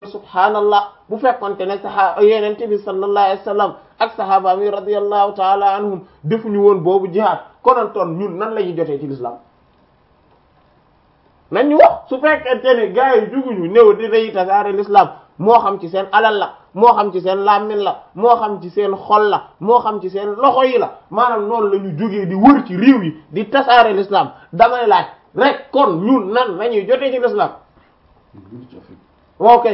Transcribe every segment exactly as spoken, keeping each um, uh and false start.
subhaanallah bu fekkonte ne saxaa yenente bi sallallahu alayhi wa sallam ak sahaaba mi radiyallahu taala anhum defuñu woon boobu jihaad konantoon ñun nan la ñuy jotee ci l'islam nañ ñu wax su fekkente ne gars yi juguñu néew di day tasaare l'islam moo xam ci seen alal la moo xam ci seen làmmiñ la moo xam ci seen xol la moo xam ci seen loxo yi la maanaam noonu la ñu jógee di wër ci réew yi di tasaare l'islam damay laaj rek kon ñun nan la ñuy jotee ci l'islam ok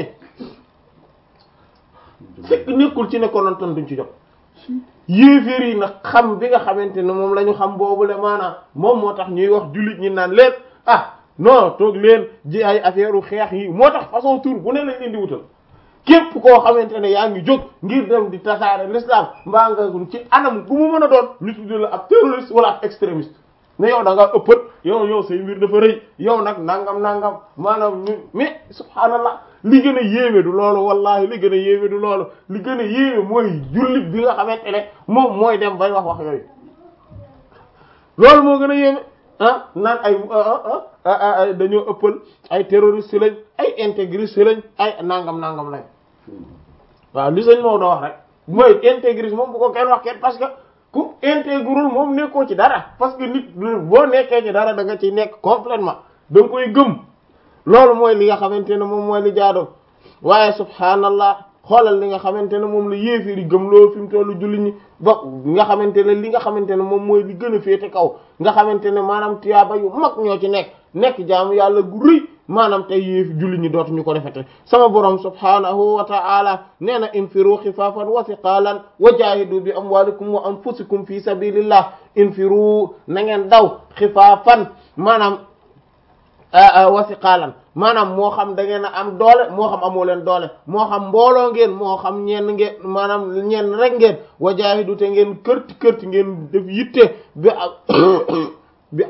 fekk nekkul ci ne konantoon duñ ci jot yéeféer yi nag xam bi nga xamante ne moom la ñu xam boobu le maanaam moom moo tax ñuy wax jullit ñi naan leen ah non toog leen ji ay affaire u xeex yi moo tax façon tour bu ne lañ leen di wutal képp koo xamante ne yaa ngi jóg ngir dem di tasaare l'islam mbaa nga ci anam gu mu mën a doon ñu tudde la ab terroriste wala ab extrémiste ne yow da nga ëppat yow yow say mbir dafa rëy yow nag nangam nangam maanaam ñu mais subhaanallah li gën a yéeme du loolu wallahi li gën a yéeme du loolu li gën a yéeme mooy jullit bi nga xamante ne moom mooy dem bay wax wax yooyu loolu moo gën a yéeme ah naan ay dañoo ëppal ay terroriste lañ ay intégriste lañ ay nangam nangam lañ waaw li sëñ Maodo wax rek mooy intégriste moom bu ko kenn wax kenn parce que ku intégrul moom nekkoo ci dara parce que nit boo nekkee ci dara da nga ciy nekk complètement da nga koy gëm loolu mooy li nga xamante ne moom mooy li jaadoo waaye subhaanallah xoolal li nga xamante ne moom la yéeféeri gëm loolu fi mu tollu julli ñi ba nga xamante ne li nga xamante ne moom mooy li gën a féete kaw nga xamante ne maanaam tiyaaba yu mag ñoo ci nekk nekk jaamu yàlla gu rëy maanaam tey yéefi julli ñi dootuñu ko defete sama borom subhaanahu wa ta'ala nee na infiru xifaafan wa thiqaalan wa jaahidu bi amwalikum wa anfusikum fi sabilillah infiru na ngeen daw xifaafan maanaam wa thiqaalan maanaam moo xam da ngeen a am doole moo xam amoo leen doole moo xam mbooloo ngeen moo xam ñenn ngeen maanaam ñenn rek ngeen wa jaahidu te ngeen kërti kërti ngeen def yitte bi bi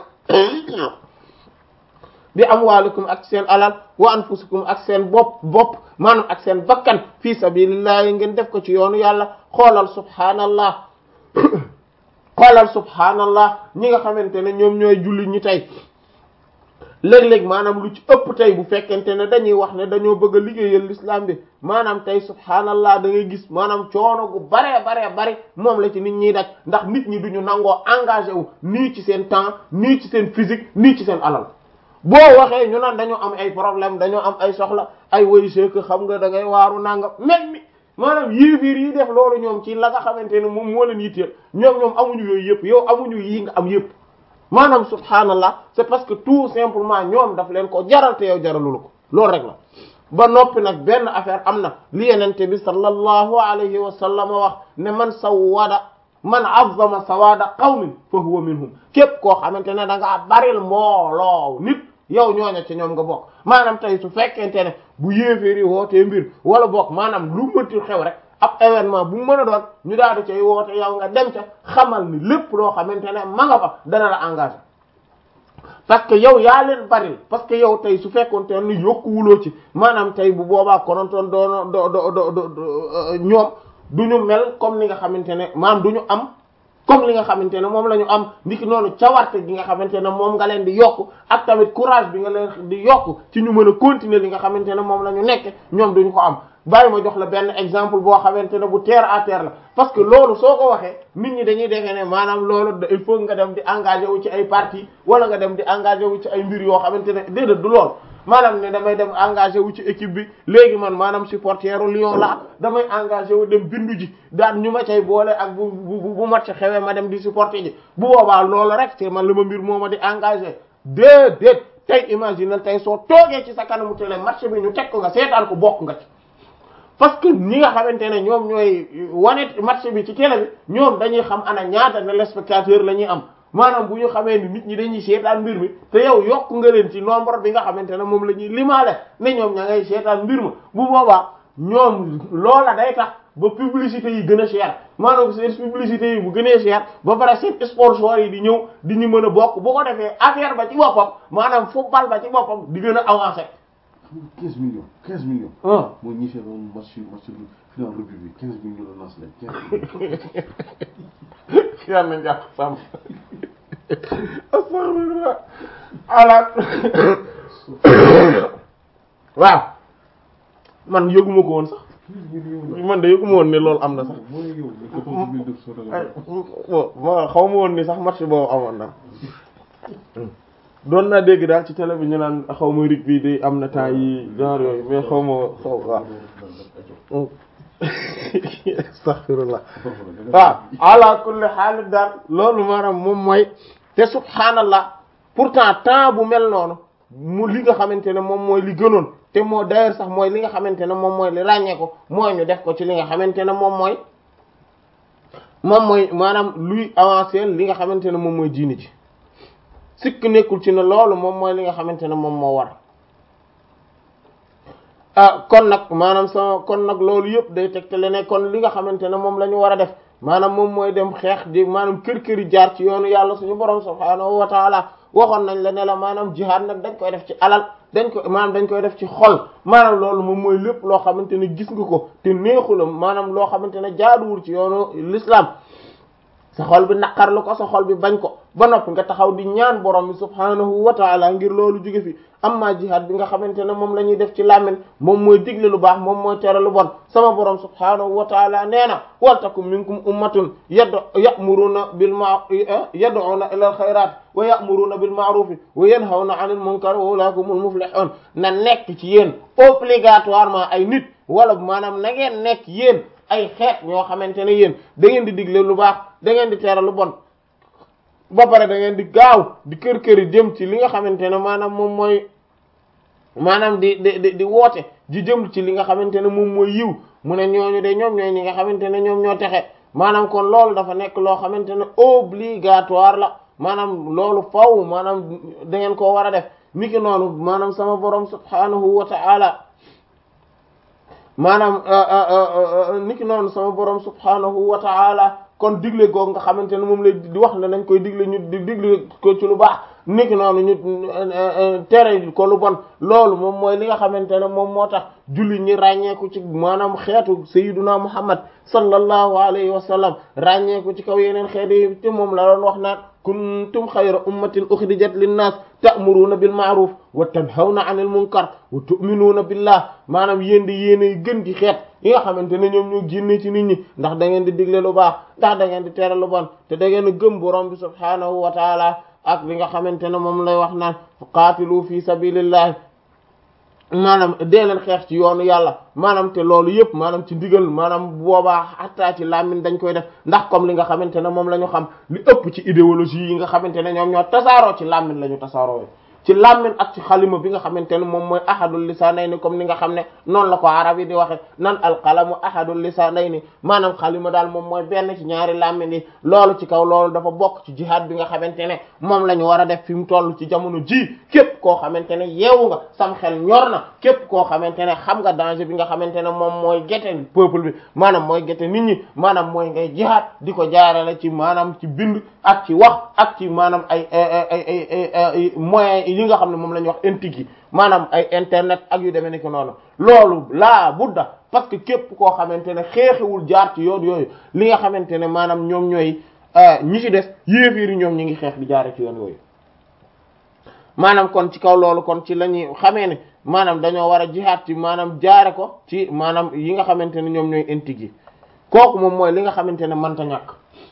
bi amwaalikum ak seen alal wa anfusikum ak seen bopp bopp maanaam ak seen bakkan fi sabilillahi ngeen def ko ci yoonu yàlla xoolal subhaanallah xoolal subhaanallah ñi nga xamante ne ñoom ñooy julli ñi tey léeg-léeg maanaam lu ci ëpp tey bu fekkente ne dañuy wax ne dañoo bëgg a liggéeyal l'islam bi maanaam tey subhaanallah da ngay gis maanaam coono gu baree baree bari moom la ci nit ñiy daj ndax nit ñi duñu nangoo engagé wu nii ci seen temps nii ci seen physique nii ci seen alal boo waxee ñu naan dañoo am ay problème dañoo am ay soxla ay woy seek xam nga da ngay waaru nangam mel mi maanaam yéefiir yi def loolu ñoom ci la nga xamante ne moom moo leen yitteel ñoom ñoom amuñu yooyu yëpp yow amuñu yi nga am yëpp maanaam subhaanallah c'est parce que tout simplement ñoom daf leen ko jaral te yow jaralulu ko loolu rek la ba noppi nag benn affaire am na li yenente bi sallallahu alayhi wa sallam wax ne man sawwada man azzama sawada qawmin fa huwa minhum képp koo xamante ne da ngaa baril mbooloo nit yow ñooña ci ñoom nga bokk maanaam tey su fekkente ne bu yéeféeri wootee mbir wala bokk maanaam lu mënti xew rek ab événement bu mu mën a doon ñu daal di cay woote yow nga dem ca xamal ni lépp loo xamante ne ma nga fa dana la engagé parce que yow yaa leen baril parce que yow tey su fekkoonte ne yokkuwuloo ci maanaam tey bu boobaa konontoon doono do do do do ñoom du ñu mel comme ni nga xamante ne maanaam du ñu am comme li nga xamante ne moom la ñu am ndiki noonu cawarte gi nga xamante ne moom nga leen di yokk ak tamit courage bi nga leen di yokk ci ñu mën a continuer li nga xamante ne moom la ñu nekk ñoom duñu ko am bàyyi ma jox la benn exemple boo xamante ne bu terre à terre la parce que loolu soo ko waxee nit ñi dañuy defee ne maanaam loolu il faut nga dem di engagé wu ci ay parti wala nga dem di engagé wu ci ay mbir yoo xamante ne déedéet du loolu maanaam ne damay dem engagé wu ci équipe bi léegi man maanaam supporteru Lyon la damay engagé wu dem bindu ji daan ñu ma cay boole ak bu bu bu match xewee ma dem di supporter ji bu boobaa loolu rek te man la ma mbir moo ma di engagé déedéet tey imagine tey soo toogee ci sa kanamu télé match bi ñu teg ko nga seetaan ko bokk nga ci parce que ñi nga xamante ne ñoom ñooy wane match bi ci télé bi ñoom dañuy xam ana ñaata téléspectateur la ñuy am maanaam bu ñu xamee ni nit ñi dañuy seetaan mbir mi te yow yokk nga leen ci nombre bi nga xamante ne moom la ñuy limaale ne ñoom ña ngay seetaan mbir ma bu boobaa ñoom loola day tax ba publicité yi gën a cher maanaam seen publicité yi bu gënee cher ba pare seen sponsor yi di ñëw di ñu mën a bokk bu ko defee affaire ba ci boppam maanaam football ba ci boppam di gën a avancé. quinze millions quinze millions. ah mooy ñi seetlu match match final rugby bi quinze millions la nas leen quinze millions. yàlla nañ jàpp sàmm. astaghfirullah ala waaw man yëguma ko woon sax man de yëguma woon ne loolu am na sax ma xaw ma woon ni sax match boobu amoon na doon naa dégg daal ci télé bi ñu naan xaw ma rig bi day am na temps yi genre yooyu mais xaw ma xaw waaw astaghfirullah waaw ala kulli haal daal loolu maanaam moom mooy te subhaanallah pourtant temps bu mel noonu mu li nga xamante ne moom mooy li gënoon te moo d'ailleurs sax mooy li nga xamante ne moom mooy li ràññee ko mooy ñu def ko ci li nga xamante ne moom mooy moom mooy maanaam luy avancer li nga xamante ne moom mooy diini ji sikk nekkul ci ne loolu moom mooy li nga xamante ne moom moo war ah kon nag maanaam sama kon nag loolu yëpp day tegtale ne kon li nga xamante ne moom la ñu war a def maanaam moom mooy dem xeex di maanaam kër kër yi jaar ci yoonu yàlla suñu borom subhaanahu wa taala waxoon nañ la ne la maanaam jihaad nag dañ koy def ci alal dañ ko maanaam dañ koy def ci xol maanaam loolu moom mooy lépp loo xamante ne gis nga ko te neexu la maanaam loo xamante ne jaaduwul ci yoonu l'islam sa xol bi naqarlu ko sa xol bi bañ ko ba noppi nga taxaw di ñaan borom bi subhaanahu wa taala ngir loolu jóge fi amma jihad bi nga xamante ne moom la ñuy def ci làmmiñ moom mooy digle lu baax moom mooy tere lu bon sama borom subhaanahu wa taala nee na waltakum minkum ummatun yad ya'muruna bil ma'ruf yad'una ila al khayrat wa ya'muruna bil ma'ruf wa yanhawna 'anil munkar wa ulaika humul muflihun na nekk ci yéen obligatoirement ay nit wala maanaam na ngeen nekk yéen ay xeet ñoo xamante ne yéen da ngeen di digle lu baax da ngeen di tere lu bon ba pare da ngeen di gaaw di kër kër yi jëm ci li nga xamante ne maanaam moom mooy maanaam di di di woote di jëm ci li nga xamante ne moom mooy yiw mu ne ñooñu de ñoom ñooy ñi nga xamante ne ñoom ñoo texe maanaam kon loolu dafa nekk loo xamante ne obligatoire la maanaam loolu faw maanaam da ngeen koo war a def niki noonu maanaam sama borom subhanahu wa ta'ala maanaam niki noonu sama borom subhanahu wa ta'ala kon digle googu nga xamante ne moom lay di wax ne nañ koy digle ñu di digle ko ci lu baax niki noonu ñu tere ko lu bon loolu moom mooy li nga xamante ne moom moo tax julli ñi ràññeeku ci maanaam xeetu sayyiduna muhammad sallallahu alayhi wa sallam ràññeeku ci kaw yeneen xeet yi te moom la doon wax naan kuntum xayra ummatin uxrijat linnaas ta'muruna bil ma'ruf wa tanhawna 'anil munkar wa tu'minuna billah maanaam yéen di yéenay gën gi xeet yi nga xamante ne ñoom ñoo génne ci nit ñi ndax da ngeen di digle lu baax ndax da ngeen di tere lu bon te da ngeen a gëm borom bi subhaanahu wa taala ak li nga xamante ne moom lay wax naan qaatilu fi sabilillah maanaam dee leen xeex ci yoonu yàlla maanaam te loolu yëpp maanaam ci ndigal maanaam boobaa xataa ci làmmiñ dañ koy def ndax comme li nga xamante ne moom la ñu xam li ëpp ci idéologie yi nga xamante ne ñoom ñoo tasaaroo ci làmmiñ la ñu tasaaroo ci làmmiñ ak ci xalima bi nga xamante ne moom mooy ahadul lisaanayni comme ni nga xam ne noonu la ko arab yi di waxe nan alqalamu ahadul lisaanayni maanaam xalima daal moom mooy benn ci ñaari làmmiñ yi loolu ci kaw loolu dafa bokk ci jihaad bi nga xamante ne moom la ñu war a def fi mu toll ci jamono ji képp koo xamante ne yeewu nga sam xel ñor na képp koo xamante ne xam nga danger bi nga xamante ne moom mooy gete peuple bi maanaam mooy gete nit ñi maanaam mooy ngay jihaad di ko jaarale ci maanaam ci bind ak ci wax ak ci maanaam ay ay ay ay moyens yi nga xam ne moom la ñuy wax intig yi maanaam ay internet ak yu demee ni ko noonu loolu laa budda parce que képp koo xamante ne xeexiwul jaar ci yoon yooyu li nga xamante ne maanaam ñoom ñooy ñi ci des yéefiiri ñoom ñi ngi xeex di jaare ci yoon yooyu maanaam kon ci kaw loolu kon ci la ñuy xamee ne maanaam dañoo war a jihaad ci maanaam jaare ko ci maanaam yi nga xamante ne ñoom ñooy intig yi kooku moom mooy li nga xamante ne mënta ñàkk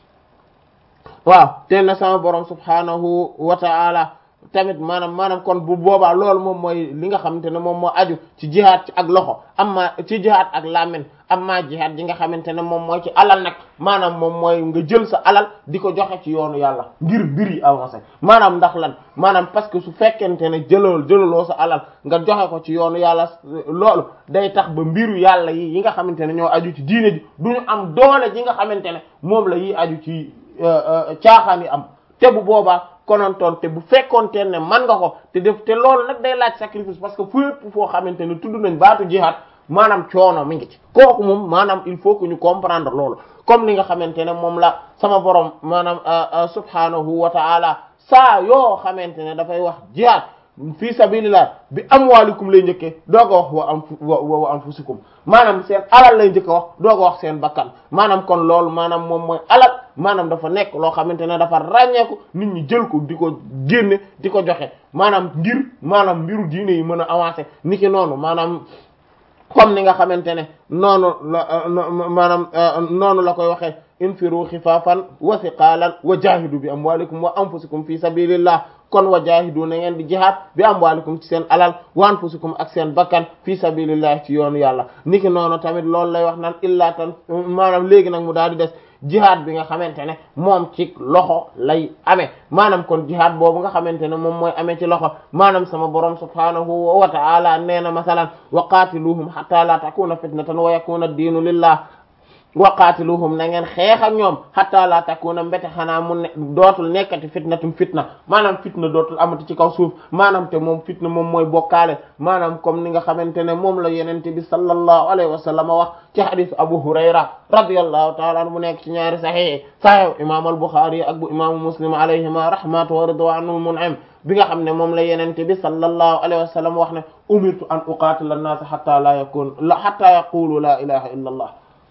waaw te na sama borom subhanahu wa ta'ala tamit maanaam maanaam kon bu boobaa loolu moom mooy li nga xamante ne moom moo aju ci jihaad ci ak loxo amma ci jihaad ak làmmiñ amma jihaad ji nga xamante ne moom mooy ci alal nag maanaam moom mooy nga jël sa alal di ko joxe ci yoonu yàlla ngir mbir yi avancé maanaam ndax lan maanaam parce que su fekkente ne jëloo jëlaloo sa alal nga joxe ko ci yoonu yàlla loolu day tax ba mbiru yàlla yi yi nga xamante ne ñoo aju ci diine ji du ñu am doole ji nga xamante ne moom la yi aju ci caaxaan yi am te bu boobaa konontoon te bu fekkoonte ne man nga ko te def te loolu nag day laaj sacrifice parce que fépp foo xamante ne tudd nañ baatu jihaad maanaam coono mi ngi ci kooku moom maanaam il faut que ñu comprendre loolu comme li nga xamante ne moom la sama borom maanaam subhanahu wa ta'ala saa yoo xamante ne dafay wax jihaad fi sabilillah bi amwalikum lay njëkkee doo ko wax wa am wa wa anfusikum maanaam seen alal lay njëkk a wax doo ko wax seen bakkan maanaam kon loolu maanaam moom mooy alal maanaam dafa nekk loo xamante ne dafa ràññeeku nit ñi jël ko di ko génne di ko joxe maanaam ngir maanaam mbiru diine yi mën a avancer niki noonu maanaam comme ni nga xamante ne noonu la maanaam noonu la koy waxee infiru xifaafan wa thiqaalan wa jahidu bi amwalikum wa anfusikum fi sabilillah kon wa jahidu na ngeen di jihaad bi amwalikum ci seen alal wa anfusikum ak seen bakkan fi sabilillah ci yoonu yàlla niki noonu tamit loolu lay wax naan illa tan maanaam léegi nag mu daal di des jihaad bi nga xamante ne moom ci loxo lay amee maanaam kon jihaad boobu nga xamante ne moom mooy amee ci loxo maanaam sama borom subhanahu wa ta'ala nee na masalan wa qatiluhum hatta la takuna fitnatan wa yakuna ad-dinu lillah wa qatiluhum na ngeen xeex ak ñoom hatta la takuna mbete xanaa mu ne dootul nekkati fitnatum fitna maanaam fitna dootul amati ci kaw suuf maanaam te moom fitna moom mooy bokkaale maanaam comme ni nga xamante ne moom la yenente bi sallallahu alayhi wa sallam wax ci hadith Abu Hurayra radiyallahu ta'ala anhu mu nekk ci ñaari sahih sahih imam al-Bukhari ak bu imam Muslim alayhima rahmatu wa ridwanul mun'im bi nga xam ne moom la yenente bi sallallahu alayhi wa sallam wax ne umirtu an uqatila an-nas hatta la yakun hatta yaqulu la ilaha illa allah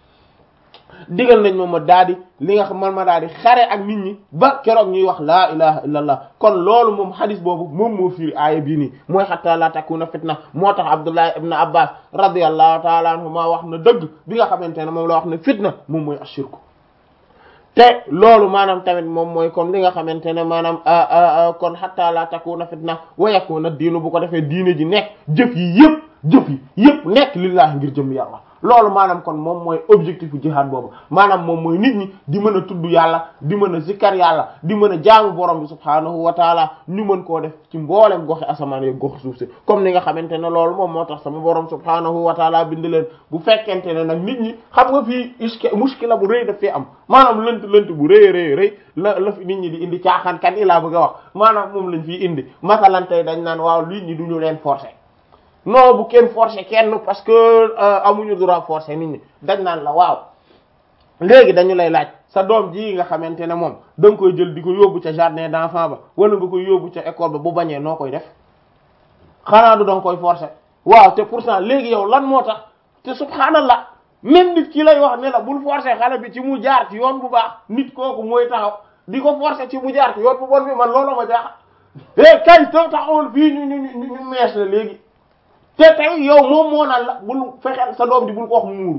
digal nañ ma ma daadi li nga xam man ma daadi xare ak nit ñi ba keroog ñuy wax laa ilaha illa allah kon loolu moom hadis boobu moom moo firi aaya bii nii mooy hatta la takuna fitna moo tax Abdullah ibn Abbas radiyallahu ta'ala anhuma wax na dëgg bi nga xamante ne moom la wax ne fitna moom mooy ashirku te loolu maanaam tamit moom mooy comme li nga xamante ne maanaam kon hatta la takuna fitna wa yakuna diinu bu ko defee diine ji nekk jëf yi yëpp jëf yi yëpp nekk lillahi ngir jëm yàlla loolu maanaam kon moom mooy objectif bu jihaad boobu maanaam moom mooy nit ñi di mën a tudd yàlla di mën a zikkar yàlla di mën a jaamu borom bi subhaanahu wa taala ñu mën koo def ci mboolem goxi asamaan yeeg goxi suuf si comme ni nga xamante ne loolu moom moo tax sama borom subhaanahu wa taala bind leen bu fekkente ne nag nit ñi xam nga fii iske muskila bu rëy daf fee am maanaam lënt lënt bu rëy rëy rëy la la fi nit ñi di indi caaxaankat yi laa bëgg a wax maanaam moom lañ fiy indi masalan tey dañ naan waaw nit ñi duñu leen forcer non bu kenn forcer kenn parce que amuñu droit forcer nit ñi dañ naan la waaw léegi dañu lay laaj sa doom ji nga xamante ne moom da nga koy jël di ko yóbbu ca jardin d'enfant ba wala nga koy yóbbu ca école ba bu bañee noo koy def xanaa du da nga koy forcer waaw te pourtant léegi yow lan moo tax te subhaanallah même nit ki lay wax ne la bul forcer xale bi ci mu jaar ci yoon bu baax nit kooku mooy taxaw di ko forcer ci mu jaar ci yoon bu bon bi man loolu ma jaaxal eh kay taw taxawul fii ñu ñu ñu ñu mees la léegi. te tey yow moom moo naan la bul fexeel sa doom di bul ko wax mu muuru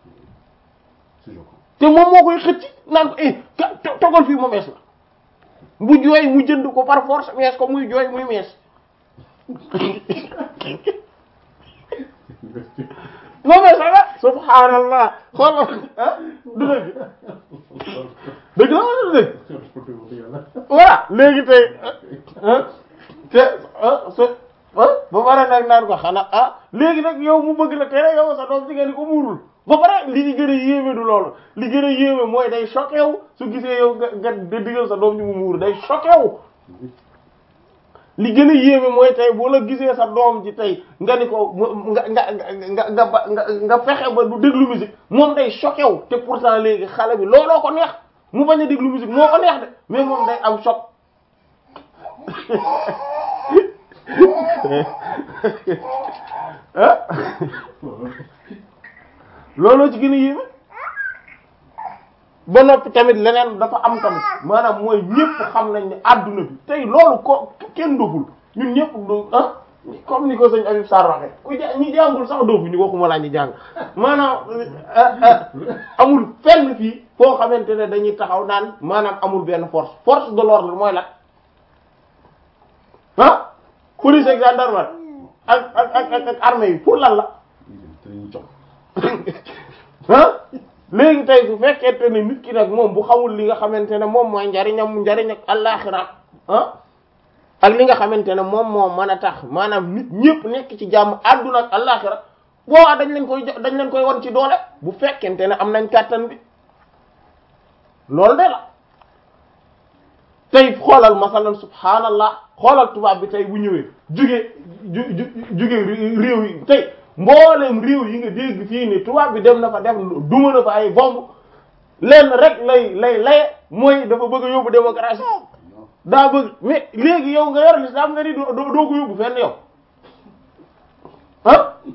te moom moo koy xëcc naan ko eh togal fii mu mees la bu jooy mu jënd ko par force mees ko muy jooy muy mees moo mees la subhaanallah xoolal ah du dëgg dëgg la wala du dëgg voilà léegi tey te so ah ba pare nag naan ko xanaa ah léegi nag yow mu bëgg la tere yow sa doom jigéen di ko muurul ba pare li ñu gën a yéeme du loolu li gën a yéeme mooy day choqué wu su gisee yow nga nga da digal sa doom ji mu muur day choqué wu li gën a yéeme mooy tey boo la gisee sa doom ji tey nga ni ko nga nga nga nga ba nga nga fexe ba du déglu musique moom day choqué wu te pourtant léegi xale bi looloo ko neex mu bañ a déglu musique moo ko neex de mais moom day am choc ah looloo ci gën a yéeme ba noppi tamit leneen dafa am tamit maanaam mooy ñëpp xam nañ ne adduna bi tey loolu ko kenn doful ñun ñëpp do ah comme ni ko sëñ Habib Sarr waxe ku ja ñi jàngul sax dofu ñu waxuma laa ñi jàng maanaam amul fenn fii foo xamante ne dañuy taxaw naan maanaam amul benn force force de l'ordre mooy la ah police ak gendarmerie ak ak ak ak armée yi pour lan la ah léegi tey su fekkente ne nit ki nag moom bu xamul li nga xamante ne moom mooy njariñam njariñ ak àllaxira ah ak li nga xamante ne moom moo mën a tax maanaam nit ñëpp nekk ci jàmm àdduna ak àllaxira boowaa dañ leen koy dañ leen koy wan ci doole bu fekkente ne am nañ kàttan bi loolu de la tey xoolal masalan subhaanallah xoolal tubaab bi tey bu ñëwee juge ju juge réew yi tey mboolem réew yi nga dégg fii ni tubaab bi dem na fa def duma na fa ay bomb lenn rek lay lay laye mooy dafa bëgg a yóbbu démocratie daa bëgg mais léegi yow nga yor l'islam nga ni doo doo ko yóbbu fenn yow ah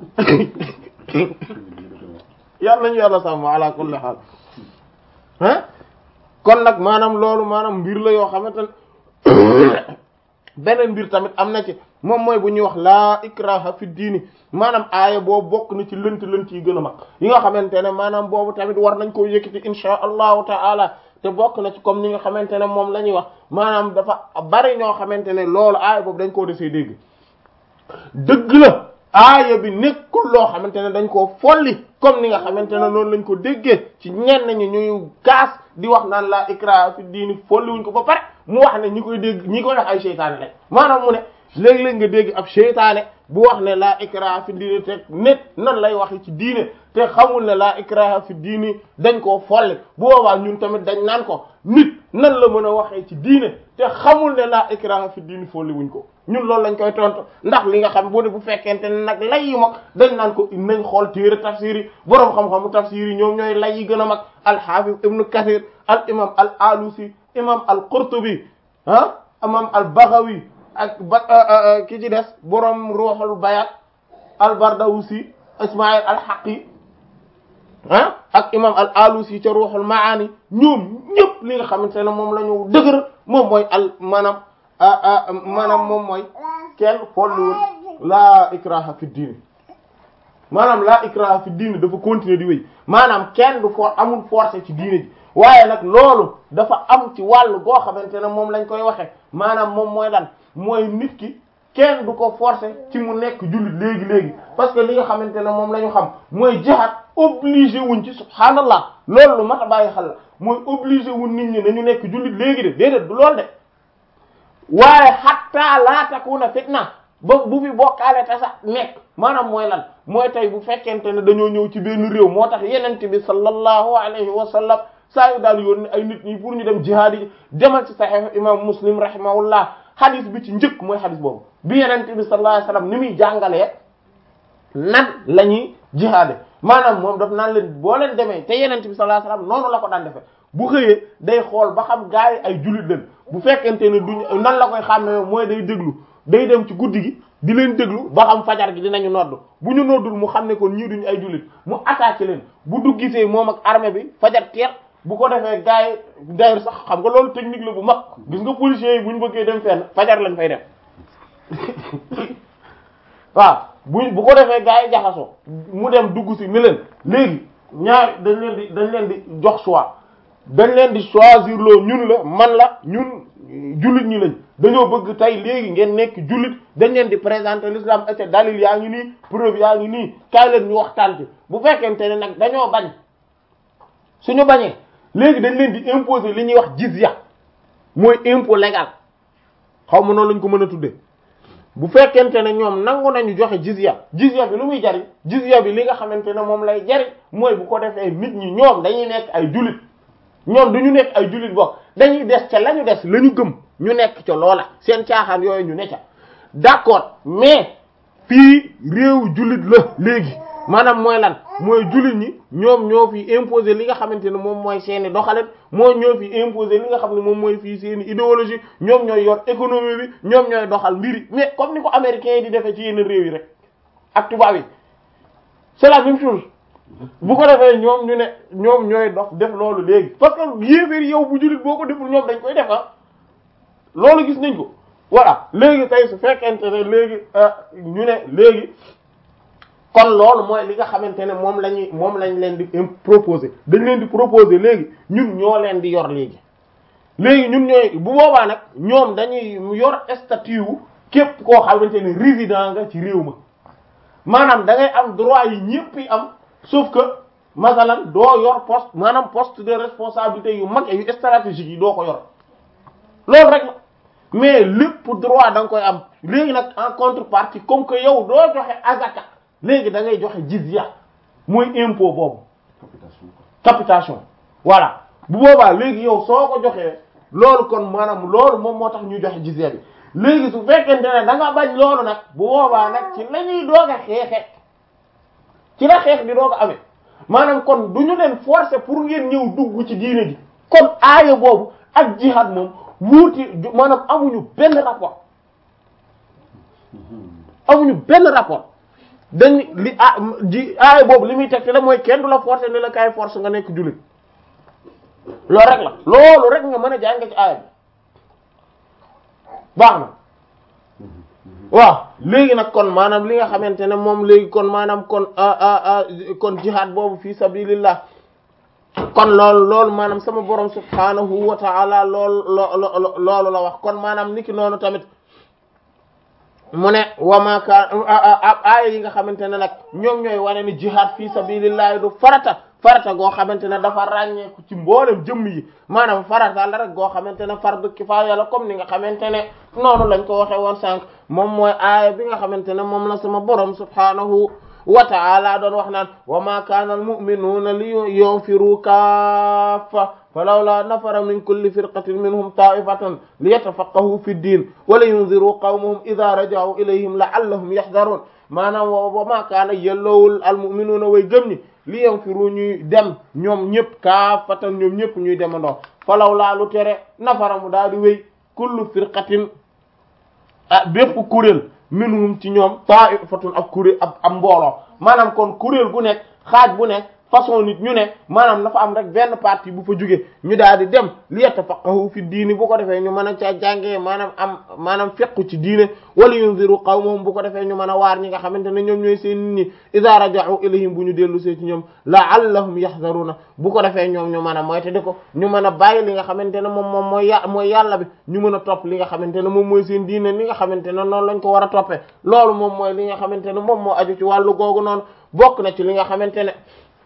yàlla nañu yàlla sàmm ala kulli haal ah kon nag maanaam loolu maanaam mbir la yoo xamante ne beneen mbir tamit am na ci moom mooy bu ñuy wax laa ikraha fi diini maanaam aaya boobu bokk na ci lënt lënt yi gën a mag yi nga xamante ne maanaam boobu tamit war nañ koo yëkkati insha allahu ta'ala te bokk na ci comme ni nga xamante ne moom la ñuy wax maanaam dafa bari ñoo xamante ne loolu aaya boobu dañ koo desee dégg dëgg la aaya bi nekkul loo xamante ne dañ koo folli comme ni nga xamante ne noonu lañ ko déggee ci ñenn ñi ñuy gaas di wax naan laa ikraha fi diini folli wuñ ko ba pare mu wax ne ñi koy dégg ñi koy wax ay seytaane lañ maanaam mu ne léeg-léeg nga dégg ab seytaane bu wax ne laa ikraha fi diini te nit nan lay waxe ci diine te xamul ne laa ikraha fi diini dañ koo folli bu boobaa ñun tamit dañ naan ko nit nan la mën a waxee ci diine te xamul ne laa ikraha fi diini folli wuñ ko ñun loolu lañ koy tontu ndax li nga xam bu ne bu fekkente ne nag lay yi mag dañ naan ko nañ xool téere tafsir yi boroom xam-xamu tafsir yi ñoom ñooy lay yi gën a mag al-Hafiz ibn Kathir al imam al alusi imam al Qurtubi ah imam al Baghawi ak ba ki ci des boroom Ruhul Bayat al Bardawsi Ismaïl al Haqi ah ak imam al alusi ca Ruhul Maani ñoom ñëpp li nga xamante ne moom la ñu dëgër moom mooy al maanaam maanaam moom mooy kenn folliwul laa ikraha fi diini maanaam laa ikraha fi diini dafa continuer di wéy maanaam kenn du for amul forcé ci diine ji waaye nag loolu dafa am ci wàllu goo xamante ne moom lañ koy waxe maanaam moom mooy lan mooy nit ki kenn du ko forcé ci mu nekk jullit léegi léegi parce que li nga xamante ne moom la ñu xam mooy jihaad obligé wuñ ci subhaanallah loolu lu mat a bàyyi xel la mooy obligé wuñ nit ñi nañu nekk jullit léegi de déedéet du loolu de waaye hatta laa takuna fitna ba bu fi bokkaale te sax nekk maanaam mooy lan mooy tey bu fekkente ne dañoo ñëw ci benn réew moo tax yenente bi sallallahu alayhi wa sallam saa yu daal yoon ay nit ñi pour ñu dem jihaad yi demal ci sahih imam muslim rahimahullah hadis bi ci njëkk mooy hadis boobu bi yenente bi sallallahu alayhi wa sallam ni muy jàngalee nan la ñuy jihaade maanaam moom daf naan leen boo leen demee te yenente bi sallallahu alayhi wa sallam noonu la ko daan defee bu xëyee day xool ba xam gaa yi ay jullit lañ bu fekkente ne duñ nan la koy xàmmee mooy day déglu day dem ci guddi gi di leen déglu ba xam fajar gi dinañu nodd bu ñu noddul mu xam ne kon ñii duñu ay jullit mu attaqué leen bu du gisee moom ak armée bi fajar teel bu ko defee gaa yi d'ailleurs sax xam nga loolu technique la bu mag gis nga policiers yi bu ñu bëggee dem fenn fajar lañ fay dem waaw bu bu ko defee gaa yi jaxasoo mu dem dugg si ni leen léegi ñaar dañ leen di dañ leen di jox choix dañ leen di choisir loo ñun la man la ñun jullit ñi lañ dañoo bëgg tey léegi ngeen nekk jullit dañ leen di présenter l'islam et dalil yaa ngi nii preuve yaa ngi nii kaay leen ñu waxtaan ci bu fekkente ne nag dañoo bañ suñu bañee léegi dañ leen di imposer li ñuy wax jizya mooy impôt légal xaw ma noonu lañ ko mën a tuddee bu fekkente ne ñoom nangu nañu joxe jizya jizya bi lu muy jariñ jizya bi li nga xamante ne moom lay jariñ mooy bu ko defee nit ñi ñoom dañuy nekk ay jullit ñoom du ñu nekk ay jullit bokk dañuy des ca la ñu des la ñu gëm ñu nekk ca loola seen caaxaan yooyu ñu ne ca d'accord mais fii réew jullit la léegi maanaam mooy lan mooy jullit ñi ñoom ñoo fi imposer li nga xamante ne moom mooy seeni doxalin moo ñoo fi imposer li nga xam ne moom mooy fii seeni idéologie ñoom ñooy yor économie bi ñoom ñooy doxal mbiri mais comme ni ko américains yi di defee ci yenn réew yi rek ak tubaab yi c'est la même chose bu ko defee ñoom ñu ne ñoom ñooy dox def loolu léegi parce que yéeféer yow bu jullit boo ko deful ñoom dañ koy def ah loolu gis nañ ko voilà léegi tey su fekkente ne léegi ñu ne léegi kon loolu mooy li nga xamante ne moom la ñuy moom lañ leen di proposer dañ leen di proposer léegi ñun ñoo leen di yor léegi léegi ñun ñooy bu boobaa nag ñoom dañuy yor statut wu képp koo xamante ne résident nga ci réew ma maanaam da ngay am droit yi ñëpp yi am sauf que masalan doo yor poste maanaam poste de responsabilité yu mag yu stratégique yi doo ko yor loolu rek la mais lépp droit da nga koy am léegi nag en contrepartie comme que yow doo joxe azaka léegi da ngay joxe jizya mooy impôt boobu capitation capitation voilà bu boobaa léegi yow soo ko joxee loolu kon maanaam loolu moom moo tax ñuy joxe jizya bi léegi su fekkente ne da nga bañ loolu nag bu boobaa nag ci la ñuy doog a xeexe ci la xeex di doog a amee maanaam kon du ñu leen forcer pour ngeen ñëw dugg ci diine ji kon aaya boobu ak jihad moom wuuti maanaam amuñu benn rapport amuñu benn rapport dañ li ah ji aaya boobu li muy teg te la mooy kenn du la forcer ni la kaay force nga nekk jullit loolu rek la loolu rek nga mën a jàng ci aaya bi baax na waaw léegi nag kon maanaam li nga xamante ne moom léegi kon maanaam kon kon jihad boobu fi sabilillah kon loolu loolu maanaam sama borom subhanahu wa ta'ala loolu loolu la wax kon maanaam niki noonu tamit mu ne wamaka aaya yi nga xamante ne nag ñoom ñooy wane ni jihad fi sabilillah du farata farata goo xamante ne dafa ràññeeku ci mboolem jëmm yi maanaam farata la rek goo xamante ne fardu kifaaya la comme ni nga xamante ne noonu lañ ko waxe woon sànq moom mooy aaya bi nga xamante ne moom la sama borom subhanahu wa ta'ala doon wax naan wa ma kana al mu'minuna li yunfiru kaffa falawla nafara min kulli firqatin minhum ta'ifatan liyatafaqahu fi ddin wa liyunziru qawmahum idha raja'u ilayhim la'allahum yahdharun maanaam wa ma kana yellowul al mu'minuna way gëm ñi li yanfiru ñuy dem ñoom ñëpp kaafatan ñoom ñëpp ñuy demandoo falaw laa lu tere nafara mu daal di wéy kullu firqatin ah bépp kuréel minhum ci ñoom ta'ifatun ak kuréel ab ab mbooloo maanaam kon kuréel gu nekk xaaj bu nekk façon nit ñu ne maanaam dafa am rek benn partie bu fa jóge ñu daal di dem li yatafaqahu fi diini bu ko defee ñu mën a caa jàngee maanaam am maanaam fekku ci diine wala yunziru qawmahum bu ko defee ñu mën a waar ñi nga xamante ne ñoom ñooy seen nit ñi idha raja'u ilayhim bu ñu dellu see ci ñoom la'allahum yahzaruna bu ko defee ñoom ñu mën a moyte di ko ñu mën a bàyyi li nga xamante ne moom moom mooy ya mooy yàlla bi ñu mën a topp li nga xamante ne moom mooy seen diine li nga xamante ne noonu lañ ko war a toppee loolu moom mooy li nga xamante ne moom moo aju ci wàllu googu noonu bokk na ci li nga xamante ne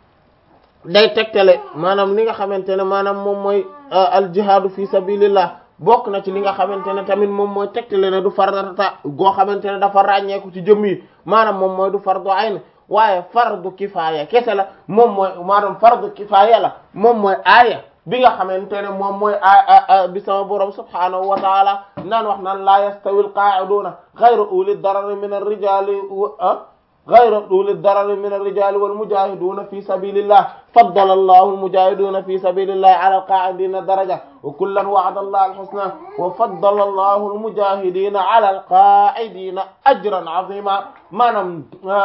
day tegtale maanaam li nga xamante ne maanaam moom mooy al jihaadu fi sabilillah bokk na ci li nga xamante ne tamit moom mooy tegtale ne du farata goo xamante ne dafa ràññeeku ci jëmm yi maanaam moom mooy du fardu ayn waaye fardu kifaaya kese la moom mooy maanaam fardu kifaaya la moom mooy aaya bi nga xamante ne moom mooy a bi sama borom subhaanahu wa taala naan wax naan laa yastawi al qaa'iduuna ghayru uli darari min ar-rijaali ghayra uli darari min ar-rijali wal mujahiduna fi sabilillah faddala allahu al-mujahiduna fi sabilillahi ala al-qa'idina daraja wa kullan wa'ada allahu al-husna wa faddala allahu al-mujahidina ala al-qa'idina ajran 'azima maanaam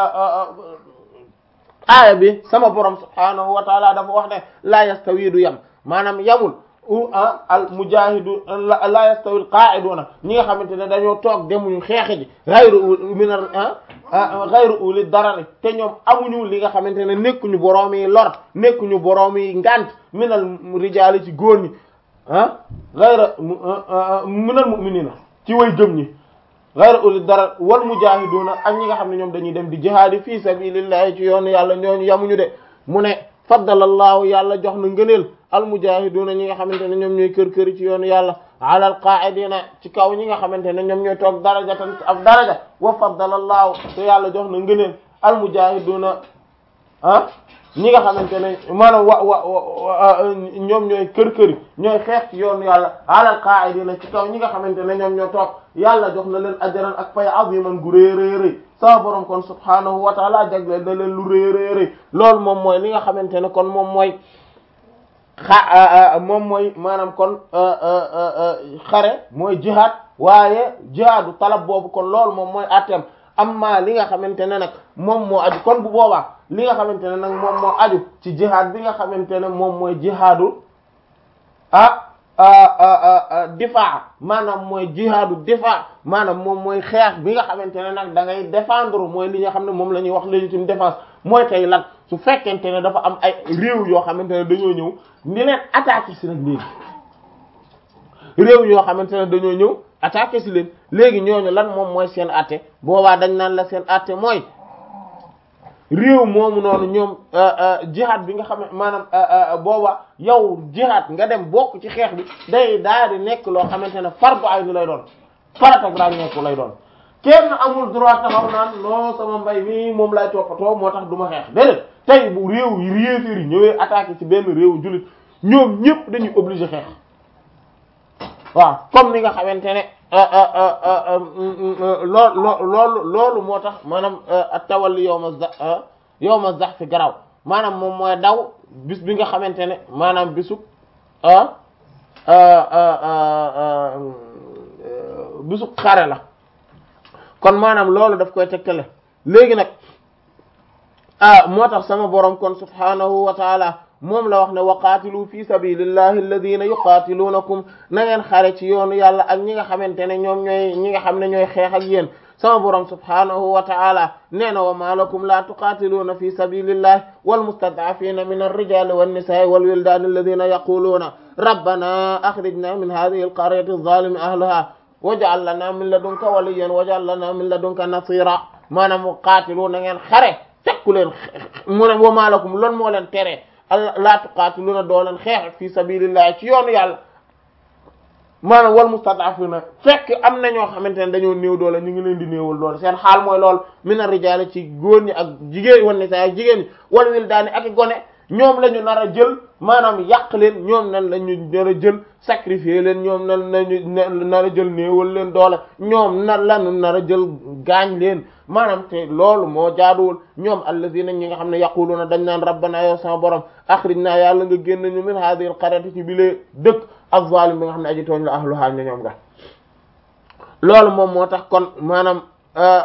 aaya bi sama borom subhanahu wa ta'ala dafa wax ne la yastawi du yam maanaam yamul al mujahidu la yastawi al qa'iduna ñi nga xamante ne dañoo toog demuñu xeex ji ghayru min ghayru uli darari te ñoom amuñu li nga xamante ne nekkuñu boroom yi lor nekkuñu boroom yi ngant minal rijaali ci góor ñi ah ghayra minal mu'minina ci way gëm ñi ghayru uli darar wal mujahiduna ak ñi nga xam ne ñoom dañuy dem di jihaadi fi sabilillahi ci yoonu yàlla ñooñu yamuñu de mu ne faddalallahu yàlla jox na ngëneel al mujahiduna ñi nga xamante ne ñoom ñooy kër këri ci yoonu yàlla ala al qa'idina ci kaw ñi nga xamante ne ñoom ñooy toog daraja tan ab daraja wa faddalallahu te yàlla jox na ngëneel al mujahiduna ah ñi nga xamante ne maanaam wa wa ñoom ñooy kër këri ñooy xeex ci yoonu yàlla ala al qa'idina ci kaw ñi nga xamante ne ñoom ñoo toog yàlla jox na leen ajran ak pay aziman gu rëy rëy rëy sa borom kon subhanahu wa ta'ala jagleel na leen lu rëy rëy rëy loolu moom mooy li nga xamante ne kon moom mooy xa moom mooy maanaam kon xare mooy jihad waaye jihadu talab boobu kon loolu moom mooy atteem amma li nga xamante ne nag moom moo aju kon bu boobaa li nga xamante ne nag moom moo aju ci jihad bi nga xamante ne moom mooy jihadu ah difaa maanaam mooy jihadu difaa maanaam moom mooy xeex bi nga xamante ne nag da ngay défendre mooy li nga xam ne moom la ñuy wax légitime défense mooy tey lan su fekkente ne dafa am ay réew yoo xamante ne dañoo ñëw ni leen attaqué si nag léegi réew yoo xamante ne dañoo ñëw attaqué si leen léegi ñooñu lan moom mooy seen atte boobaa dañ naan la seen atte mooy réew moomu noonu ñoom jihad bi nga xam ne maanaam booba yow jihad nga dem bokk ci xeex bi day daal di nekk loo xamante ne fardu ayni lay doon farata daa nekk lay doon kenn amul droit taxaw naan non sama mbay mi moom lay toppatoo moo tax du ma xeex déedéet tey bu réew yi réefér yi ñëwee attaqué ci benn réewu jullit ñoom ñëpp dañuy obligé xeex waaw comme ni nga xamante ne lool loolu loolu moo tax maanaam tawalli yawma yawma zahf fi garaw maanaam moom mooy daw bis bi nga xamante ne maanaam bisu bisu xare la kon maanaam loolu daf koy tegtale léegi nag ah moo tax sama borom kon subhanahu wa taala moom la wax ne wa qaatilu fi sabilillahi alladhina yuqatilunakum na ngeen xare ci yoonu yàlla ak ñi nga xamante ne ñoom ñooy ñi nga xam ne ñooy xeex ak yéen sama borom subhanahu wa ta'ala nee na wa ma lakum la tuqatiluna fi sabilillahi wal mustad'afina min ar-rijali wan nisa'i wal wildani alladhina yaquluna rabbana akhrijna min hadhihi al-qaryati adh-dhalimi ahliha waj'al lana min ladunka waliyyan waj'al lana min ladunka nasira maanaam qaatilu na ngeen xare tekku leen mu ne wa ma lakum loolu moo leen tere la tuqatiluna doo leen xeex fi sabilillahi ci yoonu yàlla maanaam wal mustad'afina fekk am na ñoo xamante ne dañoo néew doole ñu ngi leen di néewal doole seen xaal mooy lool mina rijaali ci góor ñi ak jigéen wan nisaa ak jigéen ñi wal wildaani ak i gone ñoom la ñu nar a jël maanaam yàq leen ñoom nan la ñu nar a jël sacrifier leen ñoom nan lañu nar a jël néewal leen doole ñoom nan lañu nar a jël gaañ leen maanaam te loolu moo jaaduwul ñoom allazina ñi nga xam ne yaquluna dañ naan rabbana yow sama borom akhrijna yàlla nga génn ñu min hadhihi al-qaryati ci bile dëkk az-zalim bi nga xam ne aji tooñ la ahluha ñoom nga loolu moom moo tax kon maanaam